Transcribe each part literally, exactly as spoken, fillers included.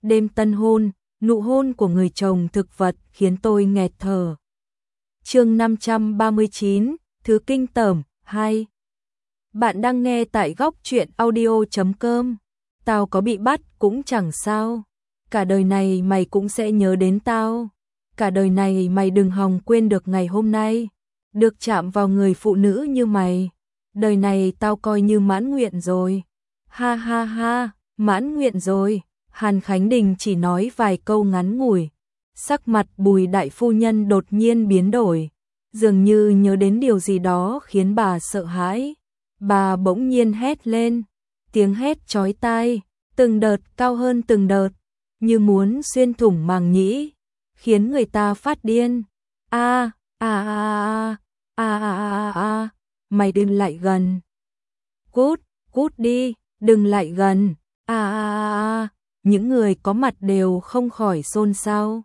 Đêm tân hôn, nụ hôn của người chồng thực vật khiến tôi nghẹt thở. Chương năm trăm ba mươi chín, Thứ kinh tởm, hai. Bạn đang nghe tại góc truyện audio chấm com. Tao có bị bắt cũng chẳng sao. Cả đời này mày cũng sẽ nhớ đến tao. Cả đời này mày đừng hòng quên được ngày hôm nay. Được chạm vào người phụ nữ như mày. Đời này tao coi như mãn nguyện rồi. Ha ha ha, mãn nguyện rồi. Hàn Khánh Đình chỉ nói vài câu ngắn ngủi. Sắc mặt Bùi đại phu nhân đột nhiên biến đổi. Dường như nhớ đến điều gì đó khiến bà sợ hãi. Bà bỗng nhiên hét lên. Tiếng hét chói tai, từng đợt cao hơn từng đợt, như muốn xuyên thủng màng nhĩ, khiến người ta phát điên. A a a a a a a, mày đừng lại gần. Cút, cút đi, đừng lại gần. A a a, những người có mặt đều không khỏi xôn xao.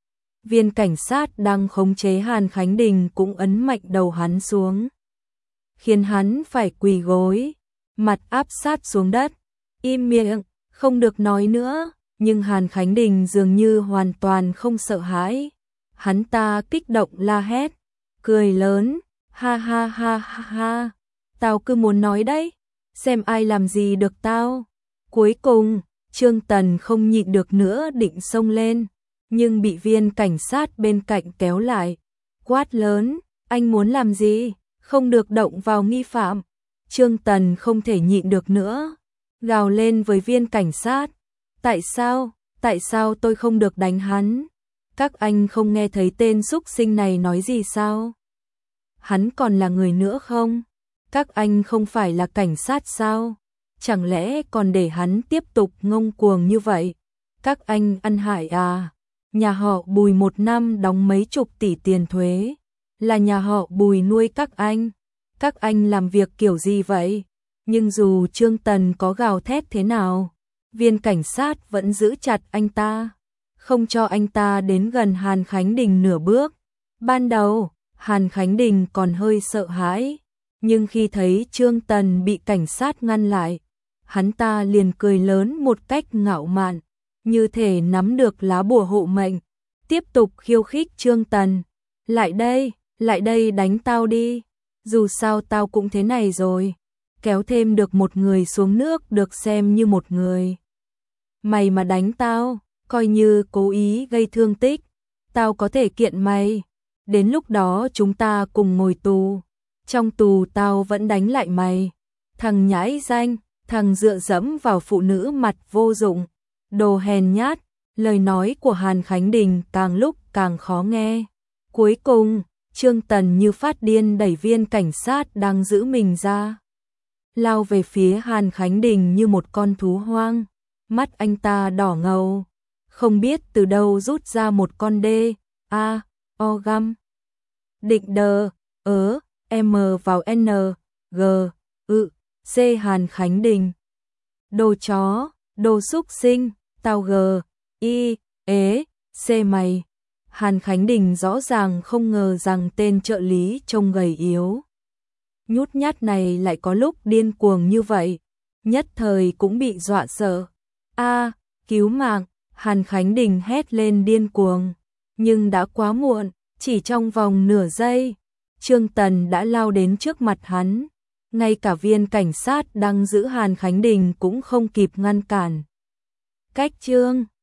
Viên cảnh sát đang khống chế Hàn Khánh Đình cũng ấn mạnh đầu hắn xuống, khiến hắn phải quỳ gối, mặt áp sát xuống đất. Im miệng, không được nói nữa. Nhưng Hàn Khánh Đình dường như hoàn toàn không sợ hãi. Hắn ta kích động la hét, cười lớn, ha ha ha ha ha, tao cứ muốn nói đấy, xem ai làm gì được tao. Cuối cùng, Trương Tần không nhịn được nữa định xông lên, nhưng bị viên cảnh sát bên cạnh kéo lại, quát lớn, anh muốn làm gì, không được động vào nghi phạm. Trương Tần không thể nhịn được nữa, gào lên với viên cảnh sát, tại sao, tại sao tôi không được đánh hắn? Các anh không nghe thấy tên xúc sinh này nói gì sao? Hắn còn là người nữa không? Các anh không phải là cảnh sát sao? Chẳng lẽ còn để hắn tiếp tục ngông cuồng như vậy? Các anh ăn hại à? Nhà họ Bùi một năm đóng mấy chục tỷ tiền thuế, là nhà họ Bùi nuôi các anh. Các anh làm việc kiểu gì vậy? Nhưng dù Trương Tần có gào thét thế nào, viên cảnh sát vẫn giữ chặt anh ta, không cho anh ta đến gần Hàn Khánh Đình nửa bước. Ban đầu, Hàn Khánh Đình còn hơi sợ hãi, nhưng khi thấy Trương Tần bị cảnh sát ngăn lại, hắn ta liền cười lớn một cách ngạo mạn, như thể nắm được lá bùa hộ mệnh, tiếp tục khiêu khích Trương Tần. Lại đây, lại đây đánh tao đi, dù sao tao cũng thế này rồi. Kéo thêm được một người xuống nước được xem như một người. Mày mà đánh tao, coi như cố ý gây thương tích, tao có thể kiện mày. Đến lúc đó chúng ta cùng ngồi tù. Trong tù tao vẫn đánh lại mày. Thằng nhãi danh, thằng dựa dẫm vào phụ nữ mặt vô dụng, đồ hèn nhát. Lời nói của Hàn Khánh Đình càng lúc càng khó nghe. Cuối cùng, Trương Tần như phát điên đẩy viên cảnh sát đang giữ mình ra, lao về phía Hàn Khánh Đình như một con thú hoang. Mắt anh ta đỏ ngầu, không biết từ đâu rút ra một con đê, a, o găm. Định đờ, ớ, m vào n, g, ự, c Hàn Khánh Đình. Đồ chó, đồ xúc sinh, tao g, y, ế, c mày. Hàn Khánh Đình rõ ràng không ngờ rằng tên trợ lý trông gầy yếu, nhút nhát này lại có lúc điên cuồng như vậy, nhất thời cũng bị dọa sợ. A, cứu mạng, Hàn Khánh Đình hét lên điên cuồng, nhưng đã quá muộn, chỉ trong vòng nửa giây, Trương Tần đã lao đến trước mặt hắn, ngay cả viên cảnh sát đang giữ Hàn Khánh Đình cũng không kịp ngăn cản. Cách Trương